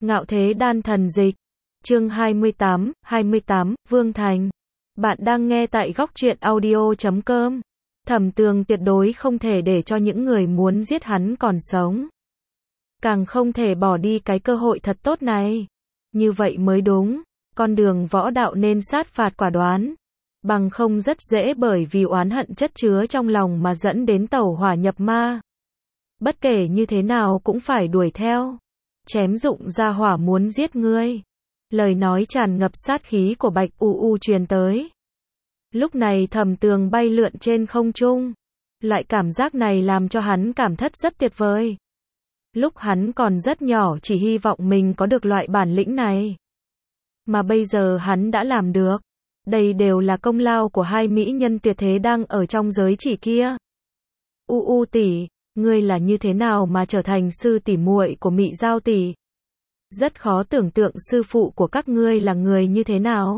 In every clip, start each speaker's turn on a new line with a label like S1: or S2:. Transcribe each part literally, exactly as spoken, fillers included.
S1: Ngạo Thế Đan Thần Dịch. Chương hai mươi tám, hai mươi tám, Vương Thành. Bạn đang nghe tại góc truyện audio chấm com. Thẩm Tường tuyệt đối không thể để cho những người muốn giết hắn còn sống. Càng không thể bỏ đi cái cơ hội thật tốt này. Như vậy mới đúng. Con đường võ đạo nên sát phạt quả đoán. Bằng không rất dễ bởi vì oán hận chất chứa trong lòng mà dẫn đến tẩu hỏa nhập ma. Bất kể như thế nào cũng phải đuổi theo. Chém dụng ra hỏa muốn giết ngươi. Lời nói tràn ngập sát khí của Bạch U U truyền tới. Lúc này Thẩm Tường bay lượn trên không trung. Loại cảm giác này làm cho hắn cảm thất rất tuyệt vời. Lúc hắn còn rất nhỏ chỉ hy vọng mình có được loại bản lĩnh này. Mà bây giờ hắn đã làm được. Đây đều là công lao của hai mỹ nhân tuyệt thế đang ở trong giới chỉ kia. U U tỷ, ngươi là như thế nào mà trở thành sư tỷ muội của Mị Giao tỷ? Rất khó tưởng tượng sư phụ của các ngươi là người như thế nào.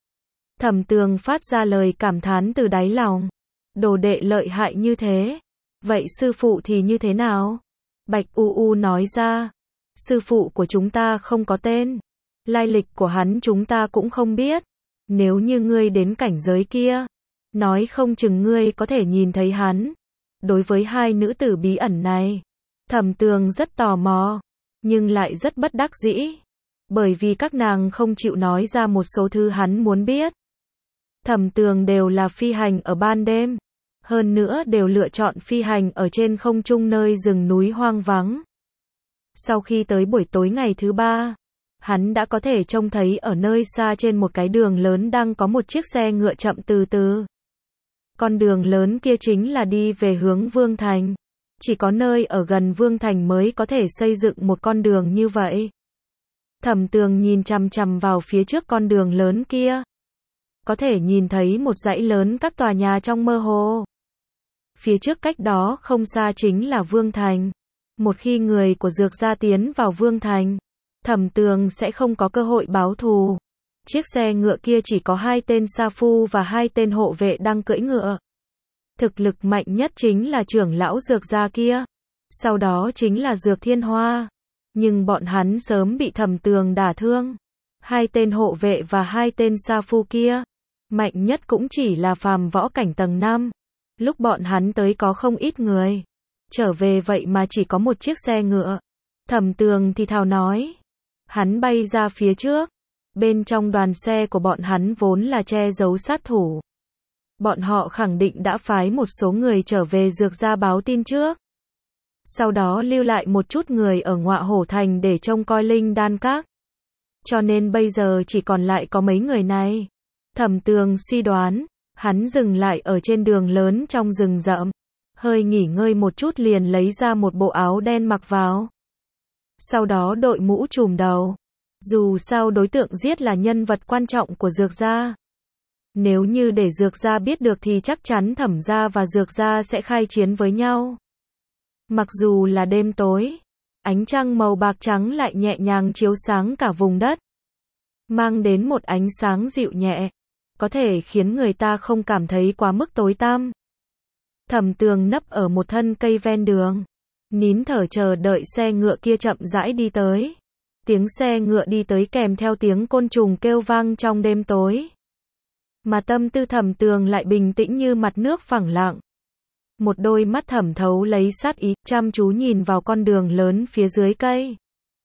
S1: Thẩm Tường phát ra lời cảm thán từ đáy lòng. Đồ đệ lợi hại như thế. Vậy sư phụ thì như thế nào? Bạch U U nói ra. Sư phụ của chúng ta không có tên. Lai lịch của hắn chúng ta cũng không biết. Nếu như ngươi đến cảnh giới kia, nói không chừng ngươi có thể nhìn thấy hắn. Đối với hai nữ tử bí ẩn này, Thẩm Tường rất tò mò, nhưng lại rất bất đắc dĩ. Bởi vì các nàng không chịu nói ra một số thứ hắn muốn biết. Thẩm Tường đều là phi hành ở ban đêm. Hơn nữa đều lựa chọn phi hành ở trên không trung nơi rừng núi hoang vắng. Sau khi tới buổi tối ngày thứ ba, hắn đã có thể trông thấy ở nơi xa trên một cái đường lớn đang có một chiếc xe ngựa chậm từ từ. Con đường lớn kia chính là đi về hướng Vương Thành. Chỉ có nơi ở gần Vương Thành mới có thể xây dựng một con đường như vậy. Thẩm Tường nhìn chằm chằm vào phía trước con đường lớn kia. Có thể nhìn thấy một dãy lớn các tòa nhà trong mơ hồ. Phía trước cách đó không xa chính là Vương Thành. Một khi người của Dược gia tiến vào Vương Thành, Thẩm Tường sẽ không có cơ hội báo thù. Chiếc xe ngựa kia chỉ có hai tên sa phu và hai tên hộ vệ đang cưỡi ngựa. Thực lực mạnh nhất chính là trưởng lão Dược gia kia. Sau đó chính là Dược Thiên Hoa. Nhưng bọn hắn sớm bị Thẩm Tường đả thương. Hai tên hộ vệ và hai tên sa phu kia, mạnh nhất cũng chỉ là phàm võ cảnh tầng năm. Lúc bọn hắn tới có không ít người. Trở về vậy mà chỉ có một chiếc xe ngựa. Thẩm Tường thì thào nói. Hắn bay ra phía trước. Bên trong đoàn xe của bọn hắn vốn là che giấu sát thủ. Bọn họ khẳng định đã phái một số người trở về Dược gia báo tin trước. Sau đó lưu lại một chút người ở Ngọa Hổ Thành để trông coi linh đan các. Cho nên bây giờ chỉ còn lại có mấy người này. Thẩm Tường suy đoán, hắn dừng lại ở trên đường lớn trong rừng rậm. Hơi nghỉ ngơi một chút liền lấy ra một bộ áo đen mặc vào. Sau đó đội mũ trùm đầu. Dù sao đối tượng giết là nhân vật quan trọng của Dược gia. Nếu như để Dược gia biết được thì chắc chắn Thẩm gia và Dược gia sẽ khai chiến với nhau. Mặc dù là đêm tối, ánh trăng màu bạc trắng lại nhẹ nhàng chiếu sáng cả vùng đất. Mang đến một ánh sáng dịu nhẹ, có thể khiến người ta không cảm thấy quá mức tối tăm. Thẩm Tường nấp ở một thân cây ven đường, nín thở chờ đợi xe ngựa kia chậm rãi đi tới. Tiếng xe ngựa đi tới kèm theo tiếng côn trùng kêu vang trong đêm tối. Mà tâm tư Thẩm Tường lại bình tĩnh như mặt nước phẳng lặng. Một đôi mắt thẩm thấu lấy sát ý, chăm chú nhìn vào con đường lớn phía dưới cây.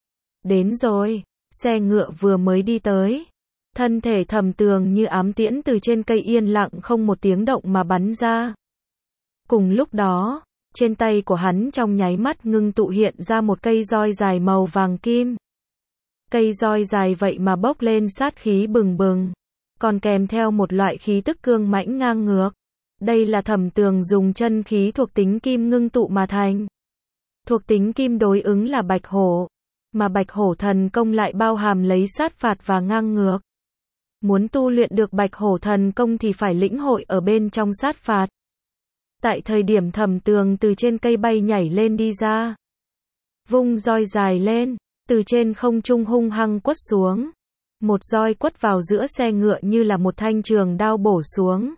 S1: Đến rồi, xe ngựa vừa mới đi tới. Thân thể Thẩm Tường như ám tiễn từ trên cây yên lặng không một tiếng động mà bắn ra. Cùng lúc đó, trên tay của hắn trong nháy mắt ngưng tụ hiện ra một cây roi dài màu vàng kim. Cây roi dài vậy mà bốc lên sát khí bừng bừng, còn kèm theo một loại khí tức cương mãnh ngang ngược. Đây là Thẩm Tường dùng chân khí thuộc tính kim ngưng tụ mà thành. Thuộc tính kim đối ứng là bạch hổ, mà bạch hổ thần công lại bao hàm lấy sát phạt và ngang ngược. Muốn tu luyện được bạch hổ thần công thì phải lĩnh hội ở bên trong sát phạt. Tại thời điểm Thẩm Tường từ trên cây bay nhảy lên đi ra, vung roi dài lên, từ trên không trung hung hăng quất xuống. Một roi quất vào giữa xe ngựa như là một thanh trường đao bổ xuống.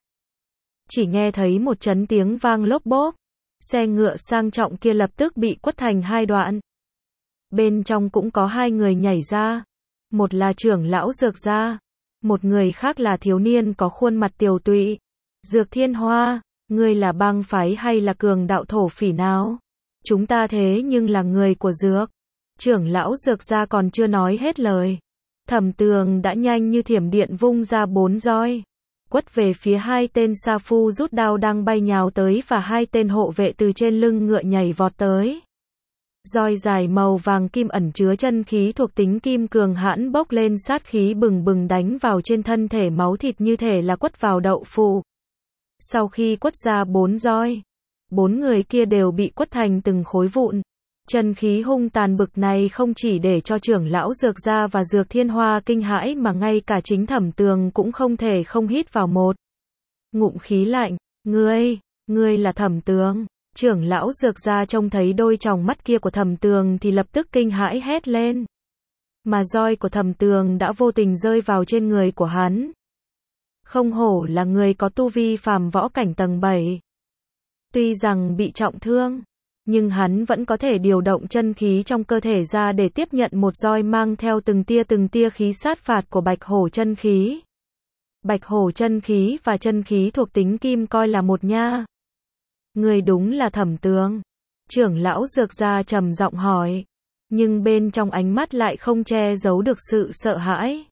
S1: Chỉ nghe thấy một chấn tiếng vang lốp bốp, xe ngựa sang trọng kia lập tức bị quất thành hai đoạn. Bên trong cũng có hai người nhảy ra. Một là trưởng lão Dược gia, một người khác là thiếu niên có khuôn mặt tiều tụy. Dược Thiên Hoa, ngươi là bang phái hay là cường đạo thổ phỉ nào? Chúng ta thế nhưng là người của Dược. Trưởng lão Dược gia còn chưa nói hết lời. Thẩm Tường đã nhanh như thiểm điện vung ra bốn roi, quất về phía hai tên sa phu rút đao đang bay nhào tới và hai tên hộ vệ từ trên lưng ngựa nhảy vọt tới. Roi dài màu vàng kim ẩn chứa chân khí thuộc tính kim cường hãn bốc lên sát khí bừng bừng đánh vào trên thân thể máu thịt như thể là quất vào đậu phụ. Sau khi quất ra bốn roi, bốn người kia đều bị quất thành từng khối vụn. Chân khí hung tàn bực này không chỉ để cho trưởng lão Dược gia và Dược Thiên Hoa kinh hãi mà ngay cả chính Thẩm Tường cũng không thể không hít vào một ngụm khí lạnh. Ngươi, ngươi là Thẩm Tường. Trưởng lão Dược gia trông thấy đôi tròng mắt kia của Thẩm Tường thì lập tức kinh hãi hét lên. Mà roi của Thẩm Tường đã vô tình rơi vào trên người của hắn. Không hổ là người có tu vi phàm võ cảnh tầng bảy. Tuy rằng bị trọng thương, nhưng hắn vẫn có thể điều động chân khí trong cơ thể ra để tiếp nhận một roi mang theo từng tia từng tia khí sát phạt của Bạch Hổ chân khí. Bạch Hổ chân khí và chân khí thuộc tính kim coi là một nha. Người đúng là Thẩm Tường. Trưởng lão Dược gia trầm giọng hỏi, nhưng bên trong ánh mắt lại không che giấu được sự sợ hãi.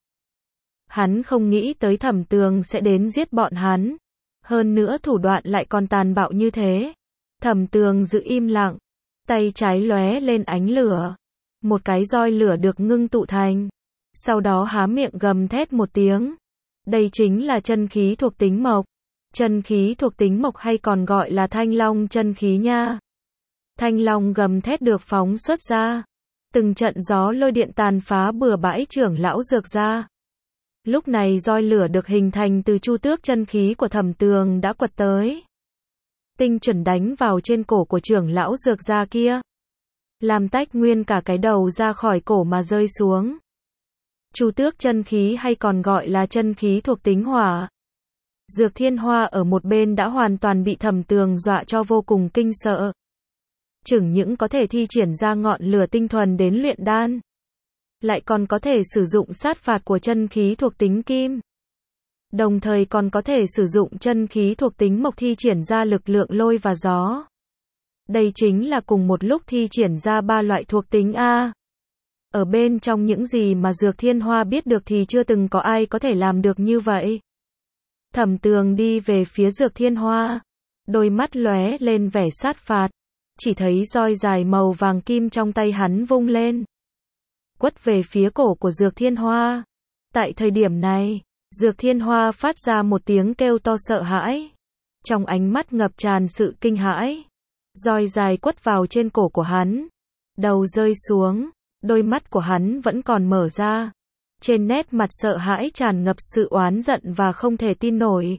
S1: Hắn không nghĩ tới Thẩm Tường sẽ đến giết bọn hắn. Hơn nữa thủ đoạn lại còn tàn bạo như thế. Thẩm Tường giữ im lặng, tay trái lóe lên ánh lửa. Một cái roi lửa được ngưng tụ thành. Sau đó há miệng gầm thét một tiếng. Đây chính là chân khí thuộc tính mộc. Chân khí thuộc tính mộc hay còn gọi là thanh long chân khí nha. Thanh long gầm thét được phóng xuất ra. Từng trận gió lôi điện tàn phá bừa bãi trưởng lão Dược gia. Lúc này roi lửa được hình thành từ chu tước chân khí của Thẩm Tường đã quật tới. Tinh chuẩn đánh vào trên cổ của trưởng lão Dược gia kia. Làm tách nguyên cả cái đầu ra khỏi cổ mà rơi xuống. Chu tước chân khí hay còn gọi là chân khí thuộc tính hỏa. Dược Thiên Hoa ở một bên đã hoàn toàn bị Thẩm Tường dọa cho vô cùng kinh sợ. Chẳng những có thể thi triển ra ngọn lửa tinh thuần đến luyện đan, lại còn có thể sử dụng sát phạt của chân khí thuộc tính kim. Đồng thời còn có thể sử dụng chân khí thuộc tính mộc thi triển ra lực lượng lôi và gió. Đây chính là cùng một lúc thi triển ra ba loại thuộc tính A. Ở bên trong những gì mà Dược Thiên Hoa biết được thì chưa từng có ai có thể làm được như vậy. Thẩm Tường đi về phía Dược Thiên Hoa, đôi mắt lóe lên vẻ sát phạt, chỉ thấy roi dài màu vàng kim trong tay hắn vung lên, quất về phía cổ của Dược Thiên Hoa. Tại thời điểm này, Dược Thiên Hoa phát ra một tiếng kêu to sợ hãi, trong ánh mắt ngập tràn sự kinh hãi. Roi dài quất vào trên cổ của hắn, đầu rơi xuống, đôi mắt của hắn vẫn còn mở ra. Trên nét mặt sợ hãi tràn ngập sự oán giận và không thể tin nổi.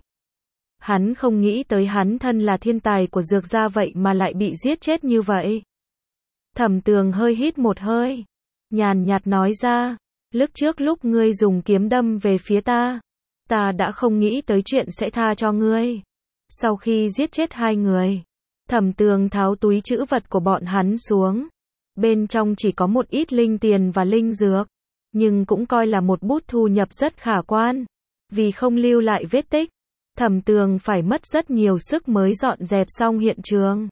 S1: Hắn không nghĩ tới hắn thân là thiên tài của Dược gia vậy mà lại bị giết chết như vậy. Thẩm Tường hơi hít một hơi, nhàn nhạt nói ra, lúc trước lúc ngươi dùng kiếm đâm về phía ta, ta đã không nghĩ tới chuyện sẽ tha cho ngươi. Sau khi giết chết hai người, Thẩm Tường tháo túi trữ vật của bọn hắn xuống. Bên trong chỉ có một ít linh tiền và linh dược, nhưng cũng coi là một bút thu nhập rất khả quan. Vì không lưu lại vết tích, Thẩm Tường phải mất rất nhiều sức mới dọn dẹp xong hiện trường.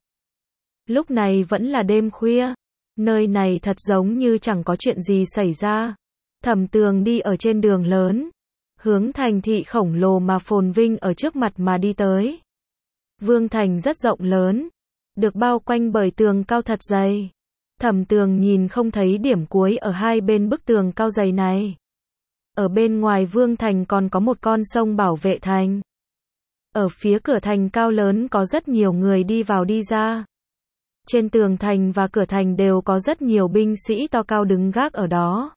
S1: Lúc này vẫn là đêm khuya, nơi này thật giống như chẳng có chuyện gì xảy ra. Thẩm Tường đi ở trên đường lớn, hướng thành thị khổng lồ mà phồn vinh ở trước mặt mà đi tới. Vương thành rất rộng lớn, được bao quanh bởi tường cao thật dày. Thẩm Tường nhìn không thấy điểm cuối ở hai bên bức tường cao dày này. Ở bên ngoài vương thành còn có một con sông bảo vệ thành. Ở phía cửa thành cao lớn có rất nhiều người đi vào đi ra. Trên tường thành và cửa thành đều có rất nhiều binh sĩ to cao đứng gác ở đó.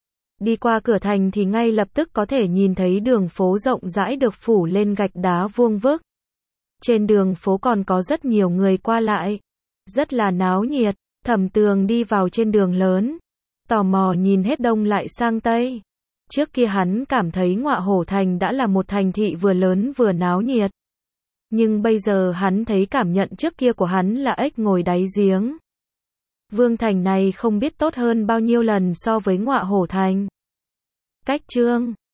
S1: Đi qua cửa thành thì ngay lập tức có thể nhìn thấy đường phố rộng rãi được phủ lên gạch đá vuông vức. Trên đường phố còn có rất nhiều người qua lại, rất là náo nhiệt. Thẩm Tường đi vào trên đường lớn, tò mò nhìn hết đông lại sang tây. Trước kia hắn cảm thấy Ngọa Hổ Thành đã là một thành thị vừa lớn vừa náo nhiệt. Nhưng bây giờ hắn thấy cảm nhận trước kia của hắn là ếch ngồi đáy giếng. Vương Thành này không biết tốt hơn bao nhiêu lần so với Ngọa Hổ Thành. Cách chương